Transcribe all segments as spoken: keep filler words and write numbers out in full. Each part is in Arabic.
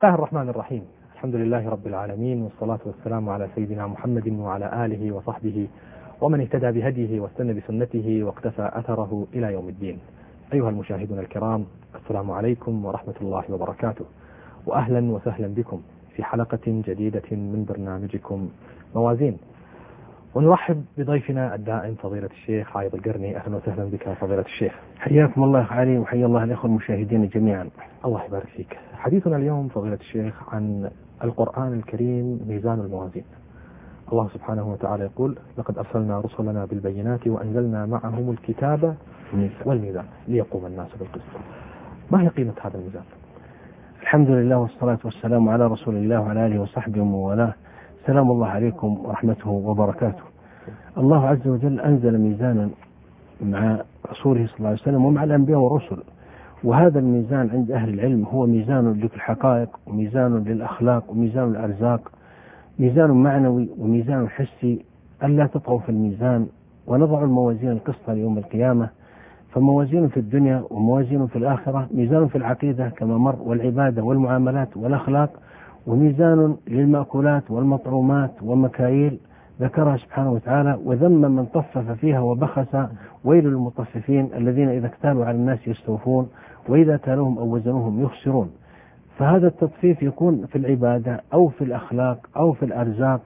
الله الرحمن الرحيم. الحمد لله رب العالمين، والصلاة والسلام على سيدنا محمد وعلى آله وصحبه ومن اهتدى بهديه واستنى بسنته واقتفى أثره إلى يوم الدين. أيها المشاهدون الكرام، السلام عليكم ورحمة الله وبركاته، وأهلا وسهلا بكم في حلقة جديدة من برنامجكم موازين. ونرحب بضيفنا الدائم فضيلة الشيخ عايض القرني. أهلا وسهلا بك فضيلة الشيخ. حياكم الله أخ علي، وحيا الله الأخوة المشاهدين جميعا. الله يبارك فيك. حديثنا اليوم فضيلة الشيخ عن القرآن الكريم، ميزان الموازين. الله سبحانه وتعالى يقول: لقد أرسلنا رسلنا بالبينات وأنزلنا معهم الكتاب والميزان ليقوم الناس بالقسط. ما هي قيمة هذا الميزان؟ الحمد لله والصلاة والسلام على رسول الله وعلى آله وصحبه ومن والاه. سلام الله عليكم ورحمته وبركاته. الله عز وجل أنزل ميزانا مع رسوله صلى الله عليه وسلم ومع الأنبياء والرسل، وهذا الميزان عند أهل العلم هو ميزان للحقائق وميزان للأخلاق وميزان الأرزاق، ميزان معنوي وميزان حسي، ألا تطغوا في الميزان ونضع الموازين القسط ليوم القيامة. فموازين في الدنيا وموازين في الآخرة، ميزان في العقيدة كما مر والعبادة والمعاملات والأخلاق، وميزان للمأكولات والمطعومات ومكاييل ذكرها سبحانه وتعالى، وذم من طفف فيها وبخس. ويل للمطففين الذين إذا اكتالوا على الناس يستوفون وإذا كالوهم أو وزنوهم يخسرون. فهذا التطفيف يكون في العبادة أو في الأخلاق أو في الأرزاق.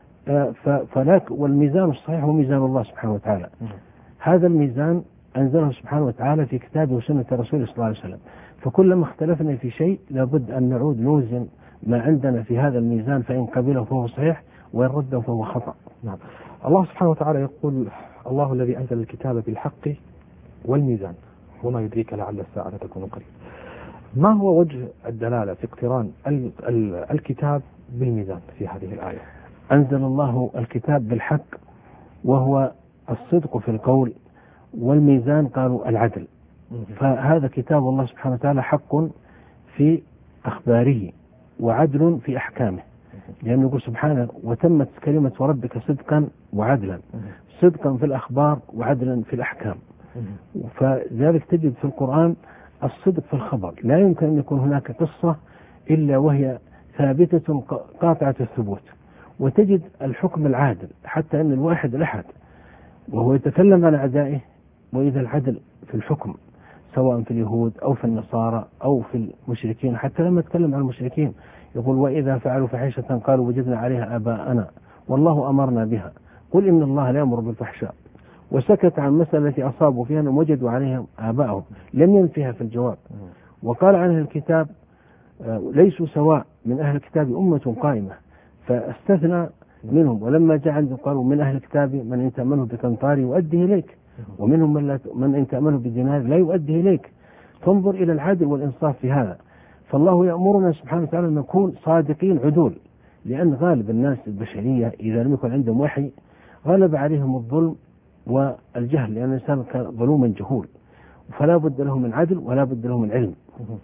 فلك والميزان الصحيح هو ميزان الله سبحانه وتعالى. هذا الميزان أنزله سبحانه وتعالى في كتابه وسنة رسوله صلى الله عليه وسلم. فكلما اختلفنا في شيء لابد أن نعود نوزن ما عندنا في هذا الميزان، فإن قبله فهو صحيح وإن رده فهو خطأ. نعم. الله سبحانه وتعالى يقول: الله الذي أنزل الكتاب بالحق والميزان وما يدريك لعل الساعة تكون قريب. ما هو وجه الدلالة في اقتران ال ال الكتاب بالميزان في هذه الآية؟ أنزل الله الكتاب بالحق وهو الصدق في القول، والميزان قالوا العدل. فهذا كتاب الله سبحانه وتعالى حق في أخباره وعدل في أحكامه، لأنه يقول سبحانه: وتمت كلمة ربك صدقا وعدلا، صدقا في الأخبار وعدلا في الأحكام. فذلك تجد في القرآن الصدق في الخبر، لا يمكن أن يكون هناك قصة إلا وهي ثابتة قاطعة الثبوت، وتجد الحكم العادل، حتى أن الواحد الأحد وهو يتكلم عن أعدائه، وإذا العدل في الحكم سواء في اليهود أو في النصارى أو في المشركين. حتى لما يتكلم عن المشركين يقول: وإذا فعلوا فحيشة قالوا وجدنا عليها آباءنا والله أمرنا بها قل إن الله لا يأمر بالفحشاء. وسكت عن مسألة التي أصابوا فيها أنهم وجدوا عليها آباءهم، لم ينفها في الجواب. وقال عن أهل الكتاب: ليسوا سواء من أهل الكتاب أمة قائمة، فاستثنى منهم. ولما جاء عندهم قالوا: من أهل الكتاب من إن تأمنه بقنطار يؤديه إليك، ومنهم من, لا من إن تأمنه بدينار لا يؤديه إليك. فانظر إلى العدل والإنصاف في هذا. فالله يأمرنا سبحانه وتعالى أن نكون صادقين عدول، لأن غالب الناس البشرية إذا لم يكن عندهم وحي غلب عليهم الظلم والجهل، لأن الإنسان كان ظلوما جهول، فلا بد له من عدل ولا بد له من علم.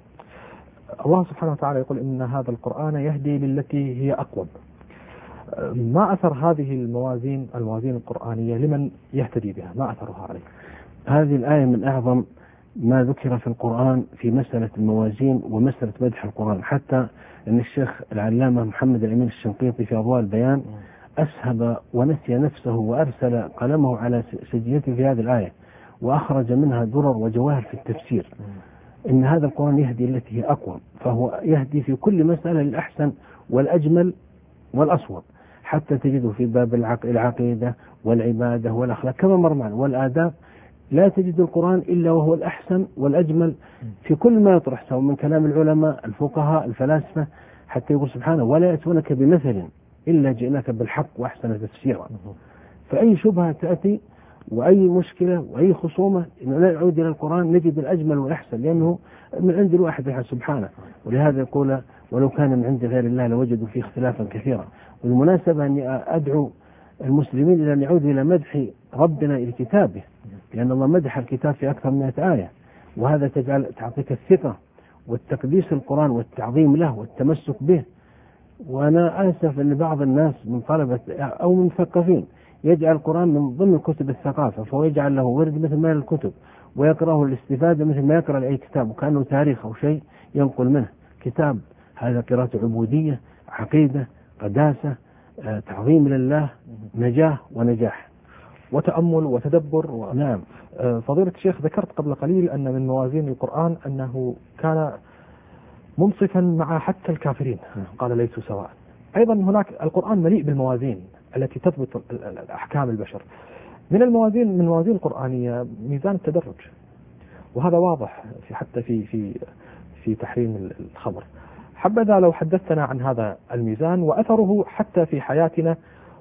الله سبحانه وتعالى يقول: إن هذا القرآن يهدي للتي هي أقوم. ما أثر هذه الموازين الموازين القرآنية لمن يهتدي بها؟ ما أثرها عليه؟ هذه الآية من أعظم ما ذكر في القرآن في مسألة الموازين ومسألة مدح القرآن، حتى أن الشيخ العلامة محمد الأمين الشنقيطي في أضواء البيان أسهب ونسي نفسه وأرسل قلمه على سجيته في هذه الآية، وأخرج منها درر وجواهر في التفسير. إن هذا القرآن يهدي التي هي أقوم، فهو يهدي في كل مسألة للأحسن والأجمل والأصوب، حتى تجده في باب العقيدة والعبادة والأخلاق كما مر معنا والآداب. لا تجد القرآن إلا وهو الأحسن والأجمل في كل ما يطرح، سواء من كلام العلماء الفقهاء الفلاسفة، حتى يقول سبحانه: ولا يأتونك بمثل إلا جئناك بالحق وأحسن تفسيرا. فأي شبهة تأتي وأي مشكلة وأي خصومة نعود إلى القرآن نجد الأجمل والأحسن، لأنه من عند الواحد سبحانه. ولهذا يقول: ولو كان من عند غير الله لوجدوا فيه اختلافا كثيرا. والمناسبة أني أدعو المسلمين إلى أن يعودوا إلى مدح ربنا إلى كتابه، لأن الله مدح الكتاب في أكثر من مئة آية، وهذا تجعل تعطيك الثقة والتقديس القرآن والتعظيم له والتمسك به. وأنا آسف أن بعض الناس من طلبة أو من مثقفين يجعل القرآن من ضمن كتب الثقافة، فهو يجعل له ورد مثل ما الكتب ويقرأه الاستفادة مثل ما يقرأ أي كتاب، وكأنه تاريخ أو شيء ينقل منه. كتاب هذا قراءة عبودية، عقيدة، قداسة، تعظيم لله، نجاة ونجاح وتأمل وتدبر و... نعم. فضيلة الشيخ ذكرت قبل قليل أن من موازين القرآن أنه كان منصفا مع حتى الكافرين، قال ليسوا سواء. أيضا هناك القرآن مليء بالموازين التي تضبط أحكام البشر. من الموازين من موازين القرآنية ميزان التدرج، وهذا واضح في حتى في في في تحريم الخمر. حبذا لو حدثتنا عن هذا الميزان وأثره حتى في حياتنا،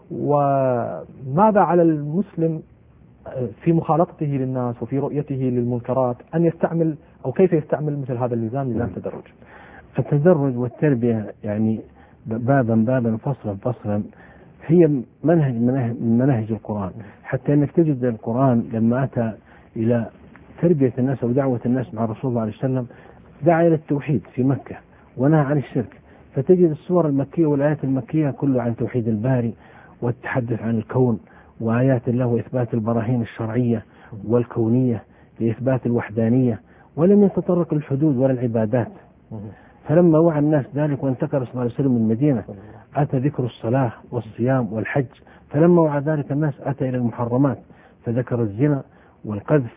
وماذا على المسلم في مخالطته للناس وفي رؤيته للمنكرات أن يستعمل أو كيف يستعمل مثل هذا الميزان، ميزان التدرج. التدرج والتربية يعني بابا بابا فصلا فصلا هي منهج من مناهج القرآن، حتى أنك تجد القرآن لما أتى إلى تربية الناس ودعوة الناس مع الرسول صلى الله عليه وسلم دعا إلى التوحيد في مكة ونهى عن الشرك، فتجد السور المكية والآيات المكية كله عن توحيد الباري والتحدث عن الكون وآيات الله وإثبات البراهين الشرعية والكونية لإثبات الوحدانية، ولم يتطرق للحدود ولا العبادات. فلما وعى الناس ذلك وانتقل صلى الله عليه وسلم من المدينة أتى ذكر الصلاة والصيام والحج، فلما وعى ذلك الناس أتى إلى المحرمات فذكر الزنا والقذف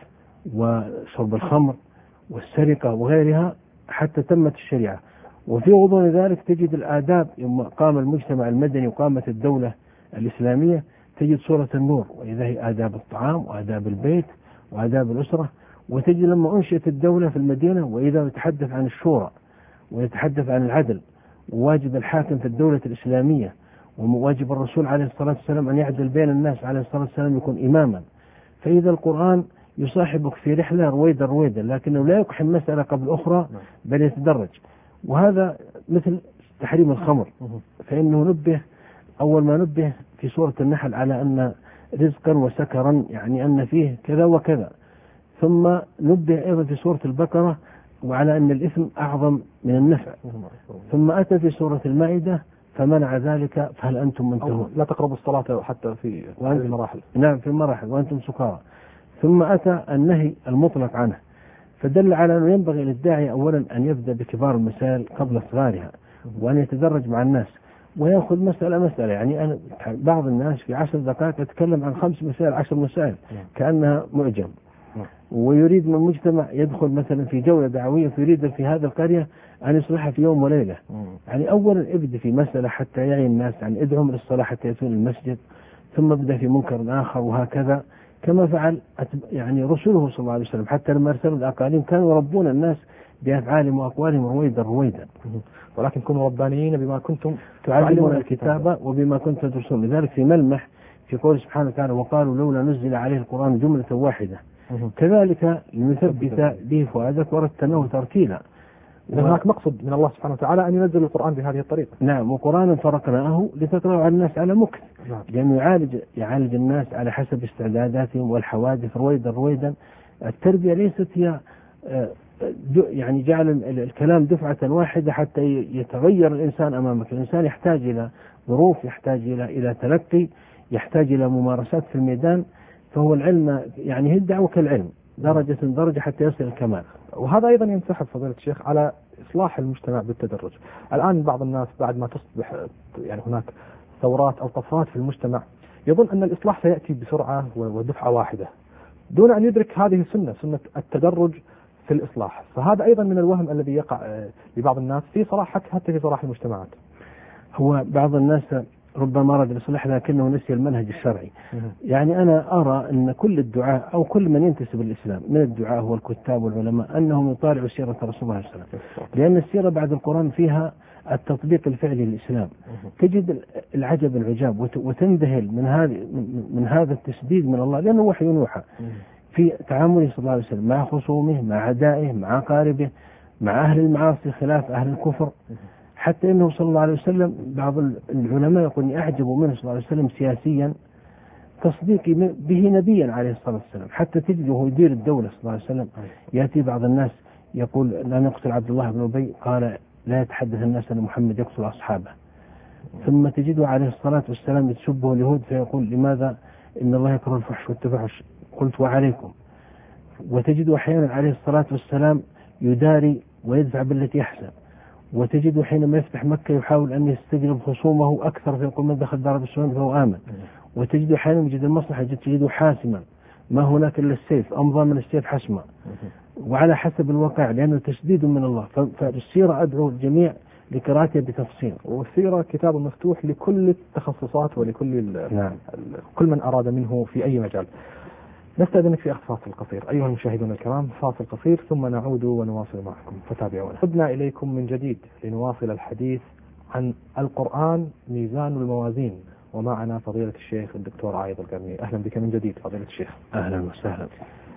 وشرب الخمر والسرقة وغيرها حتى تمت الشريعة. وفي غضون ذلك تجد الآداب، يوم قام المجتمع المدني وقامت الدولة الإسلامية تجد سورة النور، وإذا هي آداب الطعام وآداب البيت وآداب الأسرة. وتجد لما أنشئت الدولة في المدينة وإذا يتحدث عن الشورى ويتحدث عن العدل وواجب الحاكم في الدولة الإسلامية وواجب الرسول عليه الصلاة والسلام أن يعدل بين الناس عليه الصلاة والسلام يكون إماما. فإذا القرآن يصاحبك في رحلة رويدا رويدا، لكنه لا يقحم مسألة قبل أخرى بل يتدرج. وهذا مثل تحريم الخمر، فإنه نبه أول ما نبه في سورة النحل على أن رزقا وسكرا يعني أن فيه كذا وكذا، ثم نبه أيضا في سورة البقرة وعلى أن الإثم أعظم من النفع، ثم أتى في سورة المائدة فمنع ذلك فهل أنتم منتهون، لا تقربوا الصلاة حتى في هذه المراحل. نعم في المراحل وأنتم سكارى. ثم أتى النهي المطلق عنه، فدل على أنه ينبغي للداعي أولا أن يبدأ بكبار المسائل قبل صغارها وأن يتدرج مع الناس ويأخذ مسألة مسألة. يعني أنا بعض الناس في عشر دقائق يتكلم عن خمس مسائل عشر مسائل كأنها معجم، ويريد من المجتمع يدخل مثلا في جولة دعوية فيريد في هذا القرية أن يصلحها في يوم وليلة. يعني أولا ابدأ في مسألة حتى يعي الناس، يعني ادعهم للصلاة حتى يأتون المسجد، ثم ابدأ في منكر آخر، وهكذا كما فعل يعني رسوله صلى الله عليه وسلم حتى لما أرسلوا الأقاليم كانوا يربون الناس بأفعالهم وأقوالهم رويدا رويدا. ولكن كونوا ربانيين بما كنتم تعلمون الكتاب وبما كنتم تدرسون. لذلك في ملمح في قول سبحانه وتعالى وقالوا لولا نزل عليه القرآن جملة واحدة كذلك لنثبت به فؤادك ورتلناه ترتيلا. هناك مقصد من الله سبحانه وتعالى أن ينزل القرآن بهذه الطريقة. نعم، وقرآنا فرقناه لتقرأوا على الناس على مكث، لأنه يعالج يعالج الناس على حسب استعداداتهم والحوادث رويدا رويدا. التربية ليست هي يعني جعل الكلام دفعة واحدة حتى يتغير الإنسان أمامك. الإنسان يحتاج إلى ظروف، يحتاج إلى إلى تلقي، يحتاج إلى ممارسات في الميدان. فهو العلم يعني هي الدعوة كالعلم درجة درجة حتى يصل الكمال. وهذا أيضا ينسحب فضيلة الشيخ على إصلاح المجتمع بالتدرج. الآن بعض الناس بعد ما تصبح يعني هناك ثورات أو طفرات في المجتمع يظن أن الإصلاح سيأتي بسرعة ودفعة واحدة دون أن يدرك هذه السنة، سنة التدرج في الإصلاح. فهذا أيضا من الوهم الذي يقع لبعض الناس في صلاح حتى في صلاح المجتمعات. هو بعض الناس ربما أراد الإصلاح لكنه نسي المنهج الشرعي. يعني أنا أرى أن كل الدعاء أو كل من ينتسب للإسلام من الدعاء والكتاب والعلماء أنهم يطالعوا سيرة رسول الله صلى الله عليه وسلم، لأن السيرة بعد القرآن فيها التطبيق الفعلي للإسلام. تجد العجب العجاب وتنذهل من هذا من هذا التسديد من الله، لأنه وحي يوحى في تعامله صلى الله عليه وسلم مع خصومه، مع عدائه، مع أقاربه، مع أهل المعاصي خلاف أهل الكفر. حتى إنه صلى الله عليه وسلم بعض العلماء يقول أعجب منه صلى الله عليه وسلم سياسيا تصديقي به نبيا عليه الصلاة والسلام. حتى تجده يدير الدولة صلى الله عليه وسلم يأتي بعض الناس يقول لا نقتل عبد الله بن أبي، قال لا يتحدث الناس أن محمد يقتل أصحابه. ثم تجده عليه الصلاة والسلام يتشبه اليهود فيقول لماذا إن الله يكره الفحش والتفحش قلت وعليكم. وتجده أحيانا عليه الصلاة والسلام يداري ويدفع بالتي يحسن. وتجده حينما يفتح مكة يحاول أن يستجلب خصومه أكثر، فيقول من دخل دار السلام فهو آمن. وتجده حينما يجد المصلحة تجده حاسما، ما هناك إلا السيف، أمضى من السيف حسما، وعلى حسب الواقع، لأنه تشديد من الله. فالسيرة أدعو الجميع لقراءتها بتفصيل. والسيرة كتاب مفتوح لكل التخصصات ولكل نعم. كل من أراد منه في أي مجال. نستأذنك في أخذ فاصل قصير أيها المشاهدون الكرام، فاصل قصير ثم نعود ونواصل معكم، فتابعونا. عدنا إليكم من جديد لنواصل الحديث عن القرآن ميزان الموازين، ومعنا فضيلة الشيخ الدكتور عايض القرني. أهلا بك من جديد فضيلة الشيخ. أهلا وسهلا.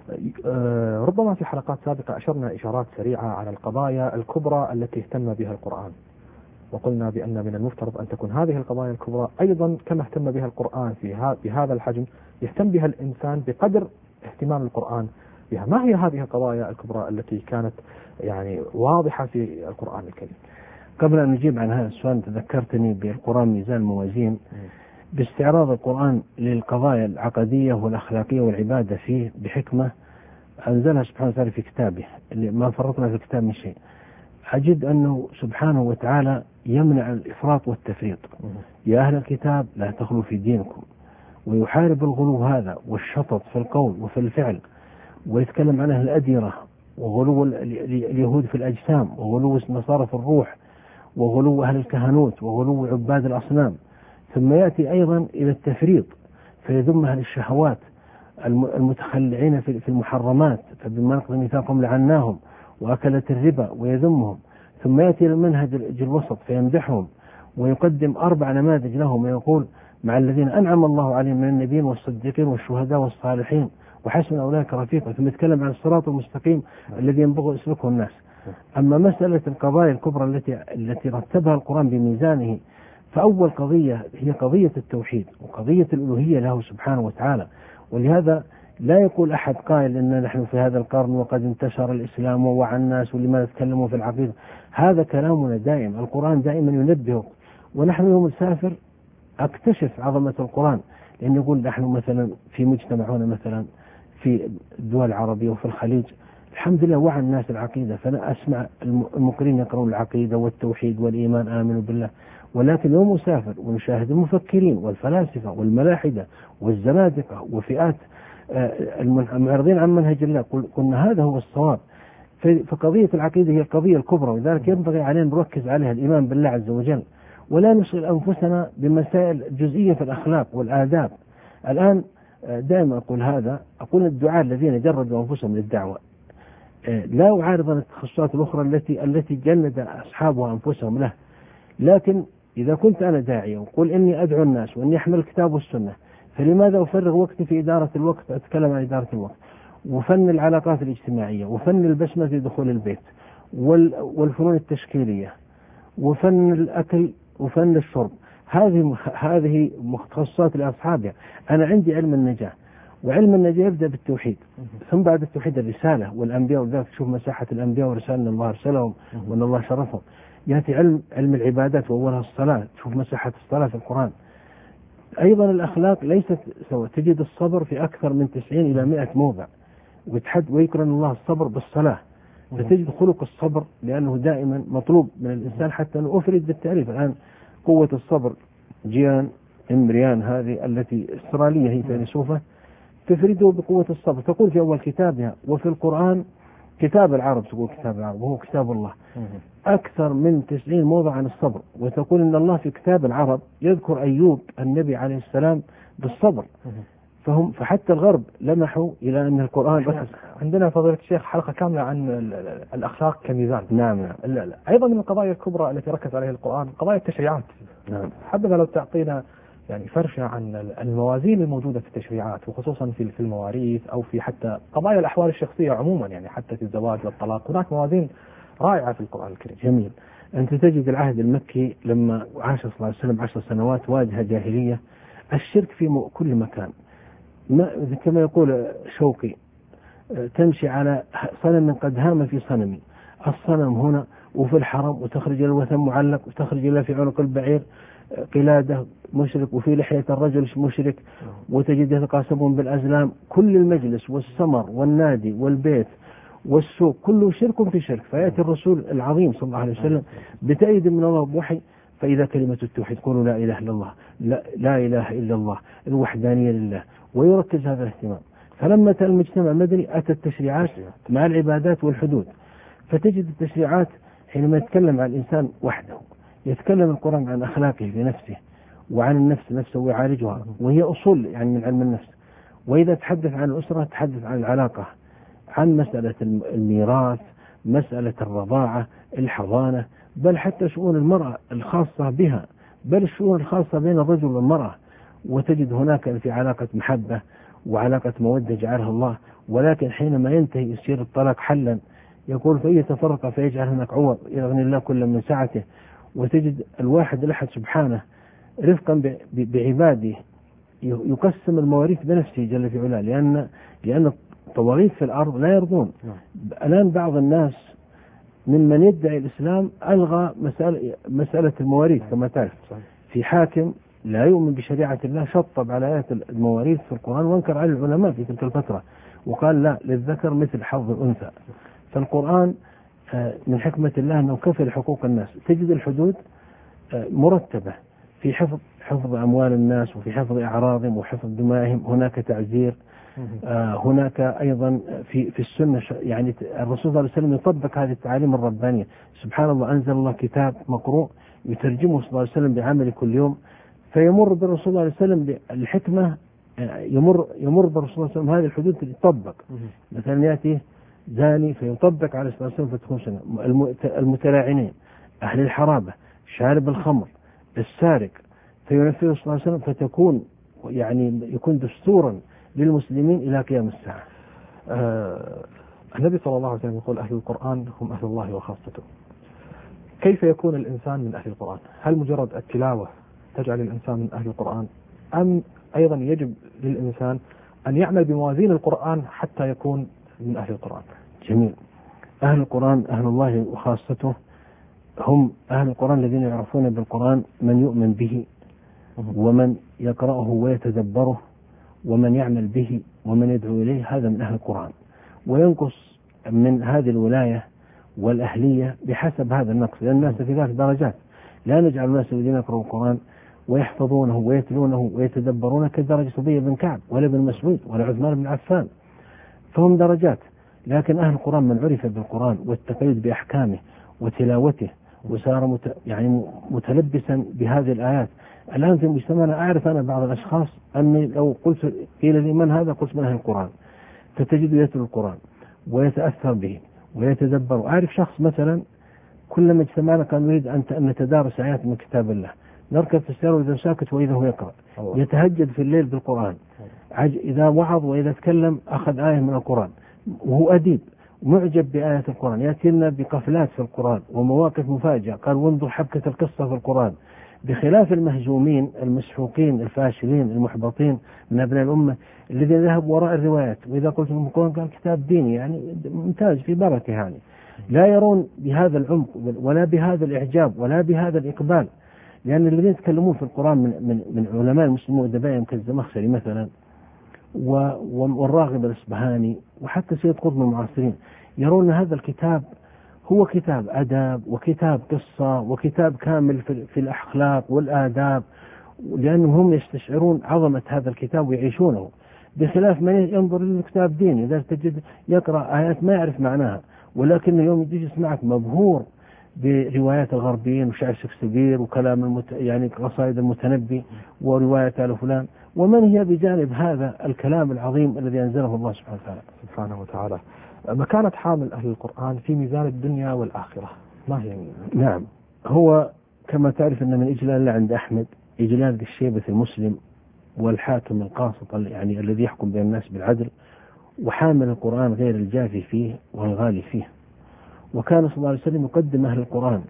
أه ربما في حلقات سابقة أشرنا إشارات سريعة على القضايا الكبرى التي اهتم بها القرآن، وقلنا بأن من المفترض أن تكون هذه القضايا الكبرى أيضا كما اهتم بها القرآن في بهذا الحجم يهتم بها الإنسان بقدر اهتمام القرآن بها. ما هي هذه القضايا الكبرى التي كانت يعني واضحة في القرآن الكريم؟ قبل أن نجيب عن هذا السؤال تذكرتني بالقرآن ميزان الموازين باستعراض القرآن للقضايا العقدية والأخلاقية والعبادة فيه بحكمة أنزلها سبحانه وتعالى في كتابه اللي ما فرطنا في الكتاب من شيء. أجد أنه سبحانه وتعالى يمنع الإفراط والتفريط. يا أهل الكتاب لا تغلوا في دينكم، ويحارب الغلو هذا والشطط في القول وفي الفعل، ويتكلم عن أهل الأديرة وغلو اليهود في الأجسام، وغلو النصارى في الروح، وغلو أهل الكهنوت، وغلو عباد الأصنام. ثم يأتي أيضا إلى التفريط فيذم أهل الشهوات المتخلعين في المحرمات، فبما نقض ميثاقهم لعناهم، وأكلت الربا ويذمهم. ثم يأتي إلى المنهج الوسط فيمدحهم ويقدم أربع نماذج لهم ويقول مع الذين أنعم الله عليهم من النبيين والصديقين والشهداء والصالحين وحسن أولئك رفيقا، ثم يتكلم عن الصراط المستقيم الذي ينبغي يسلكه الناس. أما مسألة القضايا الكبرى التي التي رتبها القرآن بميزانه، فأول قضية هي قضية التوحيد وقضية الألوهية له سبحانه وتعالى. ولهذا لا يقول أحد قائل إن نحن في هذا القرن وقد انتشر الإسلام ووعى الناس ولماذا تكلموا في العقيدة. هذا كلامنا دائم، القرآن دائما ينبه. ونحن يوم نسافر أكتشف عظمة القرآن، لأن يقول نحن مثلا في مجتمعنا مثلا في الدول العربية وفي الخليج الحمد لله وعى الناس العقيدة، فأنا أسمع المقرين يقرون العقيدة والتوحيد والإيمان آمنوا بالله. ولكن يوم نسافر ونشاهد المفكرين والفلاسفة والملاحدة والزنادقة وفئات المعرضين عن منهج الله، قلنا هذا هو الصواب. فقضية العقيدة هي القضية الكبرى، ولذلك ينبغي علينا نركز عليها الإيمان بالله عز وجل، ولا نشغل أنفسنا بمسائل جزئية في الأخلاق والآداب. الآن دائما أقول هذا، أقول الدعاء الذين جردوا أنفسهم للدعوة لا أعارض التخصصات الأخرى التي التي جند أصحابها أنفسهم له، لكن إذا كنت أنا داعية وقل إني أدعو الناس وإني أحمل الكتاب والسنة، فلماذا أفرغ وقتي في إدارة الوقت؟ أتكلم عن إدارة الوقت وفن العلاقات الاجتماعية وفن البسمة في دخول البيت والفنون التشكيلية وفن الأكل وفن الشرب. هذه هذه متخصصات لأصحابها. أنا عندي علم النجاة، وعلم النجاة يبدأ بالتوحيد، ثم بعد التوحيد الرسالة والأنبياء، وذلك تشوف مساحة الأنبياء ورسالة الله أرسلهم وأن الله شرفهم. يأتي علم علم العبادات وأولها الصلاة، تشوف مساحة الصلاة في القرآن. أيضا الأخلاق ليست سواء، تجد الصبر في أكثر من تسعين إلى مئة موضع، ويتحد ويقرن الله الصبر بالصلاة، فتجد خلق الصبر لأنه دائما مطلوب من الإنسان. حتى أنه أفرد بالتعريف الآن قوة الصبر، جيان إمريان هذه التي استرالية هي فيلسوفة تفرده بقوة الصبر، تقول في أول كتابها وفي القرآن كتاب العرب، تقول كتاب العرب وهو كتاب الله، أكثر من تسعين موضع عن الصبر، وتقول إن الله في كتاب العرب يذكر أيوب النبي عليه السلام بالصبر. فهم فحتى الغرب لمحوا إلى أن القرآن بس. عندنا فضيلة الشيخ حلقة كاملة عن الأخلاق كميزان. نعم نعم. لا لا. أيضا من القضايا الكبرى التي ركز عليها القرآن قضايا التشريعات. نعم. حبذا لو تعطينا يعني فرشة عن الموازين الموجودة في التشريعات، وخصوصا في في المواريث أو في حتى قضايا الأحوال الشخصية عموما، يعني حتى في الزواج والطلاق هناك موازين رائعة في القرآن الكريم. جميل. أنت تجد العهد المكي لما عاش صلى الله عليه وسلم عشر سنوات واجه جاهلية، الشرك في كل مكان. ما كما يقول شوقي تمشي على صنم قد هام في صنمي، الصنم هنا وفي الحرم، وتخرج إلى الوثن معلق، وتخرج إلى في عنق البعير قلادة مشرك، وفي لحية الرجل مشرك، وتجد يتقاسمون بالأزلام. كل المجلس والسمر والنادي والبيت والسوء كله شرك في شرك. فيأتي الرسول العظيم صلى الله عليه وسلم بتأييد من الله بوحي، فإذا كلمة التوحيد قولوا لا إله إلا الله، لا, لا إله إلا الله، الوحدانية لله، ويركز هذا الاهتمام. فلما أتى المجتمع المدني أتى التشريعات مع العبادات والحدود. فتجد التشريعات حينما يتكلم عن الإنسان وحده، يتكلم القرآن عن أخلاقه بنفسه وعن النفس نفسه ويعالجها، وهي أصول يعني من علم النفس. وإذا تحدث عن الأسرة تحدث عن العلاقة، عن مسألة الميراث، مسألة الرضاعة، الحضانة، بل حتى شؤون المرأة الخاصة بها، بل الشؤون الخاصة بين الرجل والمرأة. وتجد هناك في علاقة محبة وعلاقة مودة جعلها الله، ولكن حينما ينتهي يصير الطلاق حلا، يقول فإن يتفرق فيجعل هناك عوض يغني الله كل من سعته. وتجد الواحد الأحد سبحانه رفقا بعباده يقسم المواريث بنفسه جل في علاه، لأن لأن الطواغيت في الأرض لا يرضون. الآن بعض الناس ممن يدعي الإسلام ألغى مسألة, مسألة المواريث كما تعرف. في حاكم لا يؤمن بشريعة الله شطب على آيات المواريث في القرآن وانكر على العلماء في تلك الفترة وقال لا، للذكر مثل حظ الأنثى. فالقرآن من حكمة الله أنه كفل حقوق الناس. تجد الحدود مرتبة في حفظ حفظ أموال الناس وفي حفظ أعراضهم وحفظ دمائهم. هناك تعزير، هناك أيضا في في السنة يعني الرسول صلى الله عليه وسلم يطبق هذه التعاليم الربانية. سبحان الله، أنزل الله كتاب مقروء يترجمه صلى الله عليه وسلم بعمل كل يوم، فيمر بالرسول صلى الله عليه وسلم بالحكمة، يمر يمر بالرسول صلى الله عليه وسلم هذه الحدود تطبق. مثلا يأتي زاني فيطبق على صلى الله عليه وسلم فتكون سنة. المتلاعنين، أهل الحرابة، شارب الخمر، السارق، فينفذه صلى الله عليه وسلم فتكون يعني يكون دستورا للمسلمين إلى قيام الساعة. آه النبي صلى الله عليه وسلم يقول أهل القرآن هم أهل الله وخاصته. كيف يكون الإنسان من أهل القرآن؟ هل مجرد التلاوة تجعل الإنسان من أهل القرآن، أم أيضا يجب للإنسان أن يعمل بموازين القرآن حتى يكون من أهل القرآن؟ جميل. أهل القرآن أهل الله وخاصته هم أهل القرآن الذين يعرفون بالقرآن من يؤمن به ومن يقرأه ويتدبره ومن يعمل به ومن يدعو إليه، هذا من أهل القرآن. وينقص من هذه الولاية والأهلية بحسب هذا النقص، لأن الناس في ذلك درجات. لا نجعل الناس الذين يقرأوا القرآن ويحفظونه ويتلونه ويتدبرونه كدرجة أبي بن كعب ولا ابن مسعود ولا عثمان بن عفان، فهم درجات. لكن أهل القرآن من عرف بالقرآن والتقيد بأحكامه وتلاوته وصار مت يعني متلبسا بهذه الآيات. الآن في مجتمعنا أعرف أنا بعض الأشخاص أني لو قلت قيل لي من هذا قلت من أهل القرآن، فتجد يتلو القرآن ويتأثر به ويتدبر. أعرف شخص مثلا كلما اجتمعنا كان يريد أن نتدارس آيات من كتاب الله، نركب في السيارة وإذا ساكت وإذا هو يقرأ، يتهجد في الليل بالقرآن، إذا وعظ وإذا تكلم أخذ آية من القرآن، وهو أديب معجب بآيات القرآن، يأتي لنا بقفلات في القرآن ومواقف مفاجئة، قال وانظر حبكة القصة في القرآن. بخلاف المهزومين المسحوقين الفاشلين المحبطين من أبناء الأمة الذين ذهبوا وراء الروايات، وإذا قلت لهم القرآن قال كتاب ديني يعني ممتاز في بركة، يعني لا يرون بهذا العمق ولا بهذا الإعجاب ولا بهذا الإقبال. لأن الذين يتكلمون في القرآن من من من علماء المسلمين ودبائهم كالزمخشري مثلا والراغب الإصبهاني وحتى سيد قطب من المعاصرين يرون هذا الكتاب هو كتاب أدب وكتاب قصة وكتاب كامل في, في الأخلاق والآداب، لأنهم هم يستشعرون عظمة هذا الكتاب ويعيشونه، بخلاف من ينظر للكتاب ديني إذا تجد يقرأ آيات ما يعرف معناها، ولكن اليوم يجي يسمعك مبهور بروايات الغربيين وشعر شكسبير وكلام المت... يعني قصائد المتنبي ورواية آل فلان، ومن هي بجانب هذا الكلام العظيم الذي أنزله الله سبحانه وتعالى. سبحانه وتعالى. مكانة حامل أهل القرآن في ميزان الدنيا والآخرة ما هي؟ نعم، هو كما تعرف أن من إجلال الله عند أحمد إجلال الشيبة المسلم والحاكم القاسط يعني الذي يحكم بين الناس بالعدل، وحامل القرآن غير الجافي فيه والغالي فيه. وكان صلى الله عليه وسلم يقدم أهل القرآن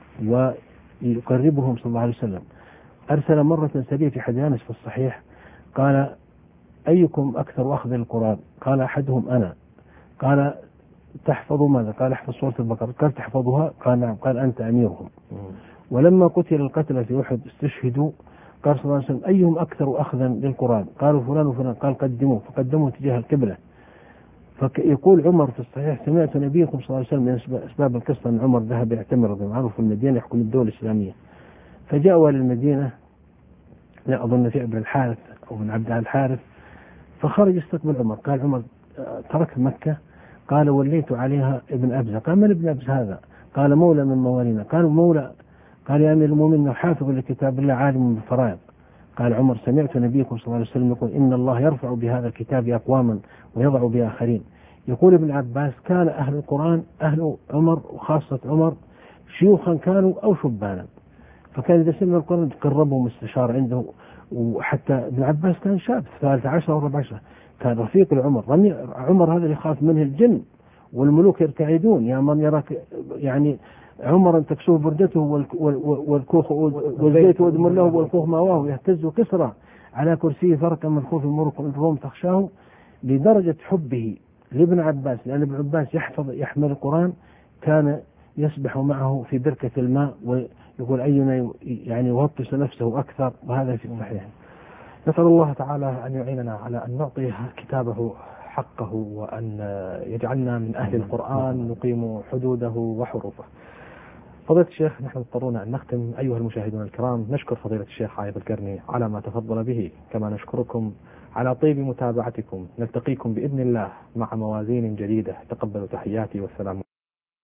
ويقربهم صلى الله عليه وسلم. أرسل مرة سرية في حديث أنس في الصحيح قال أيكم أكثر أخذ القرآن؟ قال أحدهم أنا. قال تحفظ ماذا؟ قال احفظ سورة البقرة. قال تحفظها؟ قال نعم. قال أنت أميرهم. ولما قتل القتلى في أحد استشهدوا قال صلى الله عليه وسلم أيهم أكثر أخذا للقرآن؟ قالوا فلان وفلان. قال قدموه، فقدموه تجاه القبلة. فيقول عمر في الصحيح: سمعت نبيكم صلى الله عليه وسلم، من أسباب القصة أن عمر ذهب يعتمر معروف في المدينة يحكم الدولة الإسلامية، فجاءوا إلى المدينة، لا أظن في ابن الحارث أو من عبد الحارث، فخرج يستقبل عمر. قال عمر: ترك مكة؟ قال: وليت عليها ابن أبزة. قال: من ابن أبزة هذا؟ قال: مولى من موالينا. قالوا: مولى؟ قال: يا أمير المؤمنين حافظ لكتاب الله عالم بالفرائض. قال عمر: سمعت نبيكم صلى الله عليه وسلم يقول: إن الله يرفع بهذا الكتاب أقواما ويضع بآخرين. يقول ابن عباس: كان أهل القرآن أهل عمر وخاصة عمر شيوخا كانوا أو شبانا، فكان إذا سمع القرآن تقربهم استشار عنده. وحتى ابن عباس كان شاب ثالث عشر أو ربع عشر، كان رفيق العمر. عمر هذا اللي يخاف منه الجن والملوك يرتعدون: يا من يراك يعني عمر أن تكسوه بردته والكوخ والزيت ودم له والكوخ ماواه يهتز كسرى على كرسيه فرقا من خوف الملوك الروم تخشاه. لدرجة حبه لابن عباس، لأن ابن عباس يحفظ يحمل القرآن، كان يسبح معه في بركة الماء ويقول: أينا يعني يغطس نفسه أكثر. وهذا في الصحيح. نسأل الله تعالى أن يعيننا على أن نعطي كتابه حقه، وأن يجعلنا من أهل القرآن نقيم حدوده وحروفه. فضيلة الشيخ، نحن مضطرون أن نختم. أيها المشاهدون الكرام، نشكر فضيلة الشيخ عايض القرني على ما تفضل به، كما نشكركم على طيب متابعتكم. نلتقيكم بإذن الله مع موازين جديدة. تقبلوا تحياتي والسلام.